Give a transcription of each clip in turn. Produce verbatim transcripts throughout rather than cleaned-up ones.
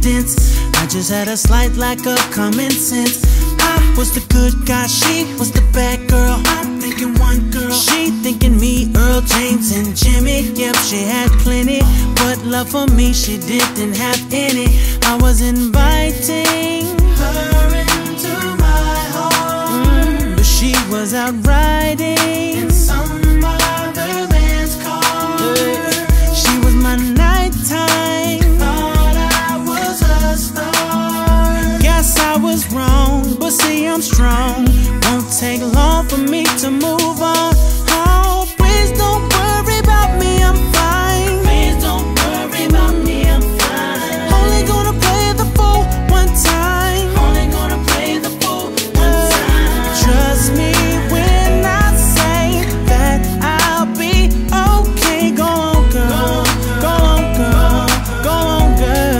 sense. I just had a slight lack of common sense. I was the good guy, she was the bad girl. I'm thinking one girl, she thinking me, Earl, James, and Jimmy. Yep, she had plenty, but love for me she didn't have any. I was inviting her into my home, mm, but she was out riding in some other man's car. Yeah. She was my nighttime, thought I was a star. Guess I was wrong, but see I'm strong. Won't take long for me to move on. Oh, please don't worry about me, I'm fine. Please don't worry about me, I'm fine. Only gonna play the fool one time. Only gonna play the fool one time. Trust me when I say that I'll be okay. Go on, girl. Go on, girl. Go on,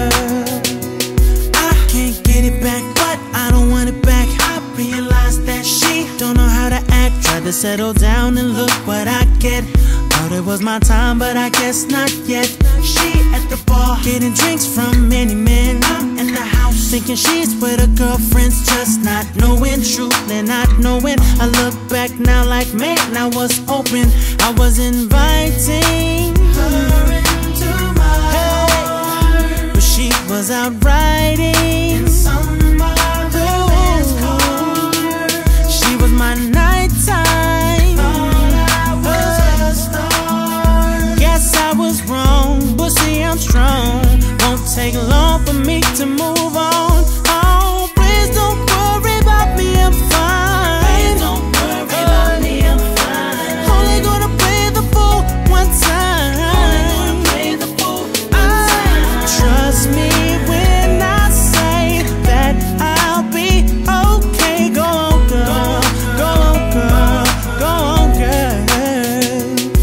girl. I can't get it back, but I don't want it back. I realized that she don't know how to act. Tried to settle down and look what I get. Thought it was my time, but I guess not yet. She at the bar, getting drinks from many men. I'm in the house, thinking she's with her girlfriends, just not knowing, truly not knowing. I look back now like, man, I was open. I was inviting her into my heart, but she was out riding in some other man's car. She was my nighttime, thought I was a star. Guess I was wrong, but see I'm strong. Won't take long for me to move on. Oh, please don't worry about me, I'm fine. Please don't worry about me, I'm fine. Only gonna play the fool one time. Only gonna play the fool one time. Trust me when I say that I'll be okay. Go on, girl. Go on, girl. Go on, girl.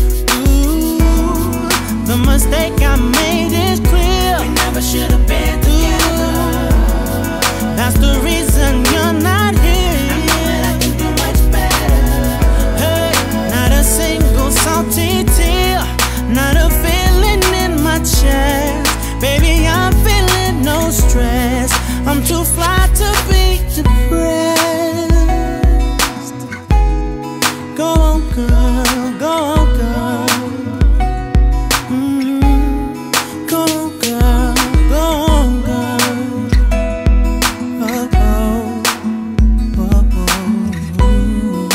Ooh, the mistake I made is clear. We never should have been together. That's the reason you're not here. I know that I can do much better. Hey, not a single salty tear, not a feeling in my chest. Baby, I'm feeling no stress. I'm too fly to be depressed. Go on, girl. Go on, girl. Mm, go on, girl. Go on, girl. Oh, oh, oh, oh.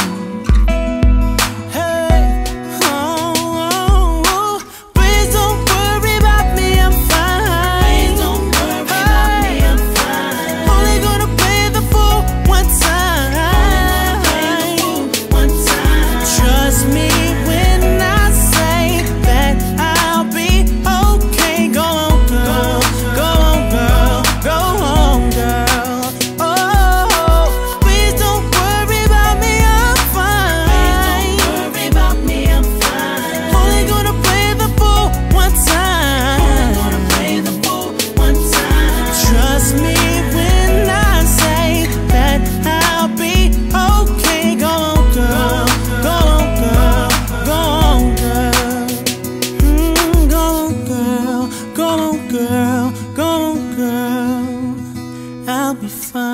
Hey, oh, oh, oh. Please don't worry about me, I'm fine. Please don't worry about me, I'm fine. Only gonna play the fool one time. One time. Trust me when I say that I'll be okay. Go on, girl. Go on, girl. Go on, girl. Oh, please don't worry about me, I'm fine. Please don't worry about me, I'm fine. Only gonna play the fool one time. Only gonna play the fool one time. Trust me when I say that I'll be okay. Go on, girl. Go on, girl. Go on, girl. Mm, go on, girl. Go on, girl. Go on, girl. I'll be fine.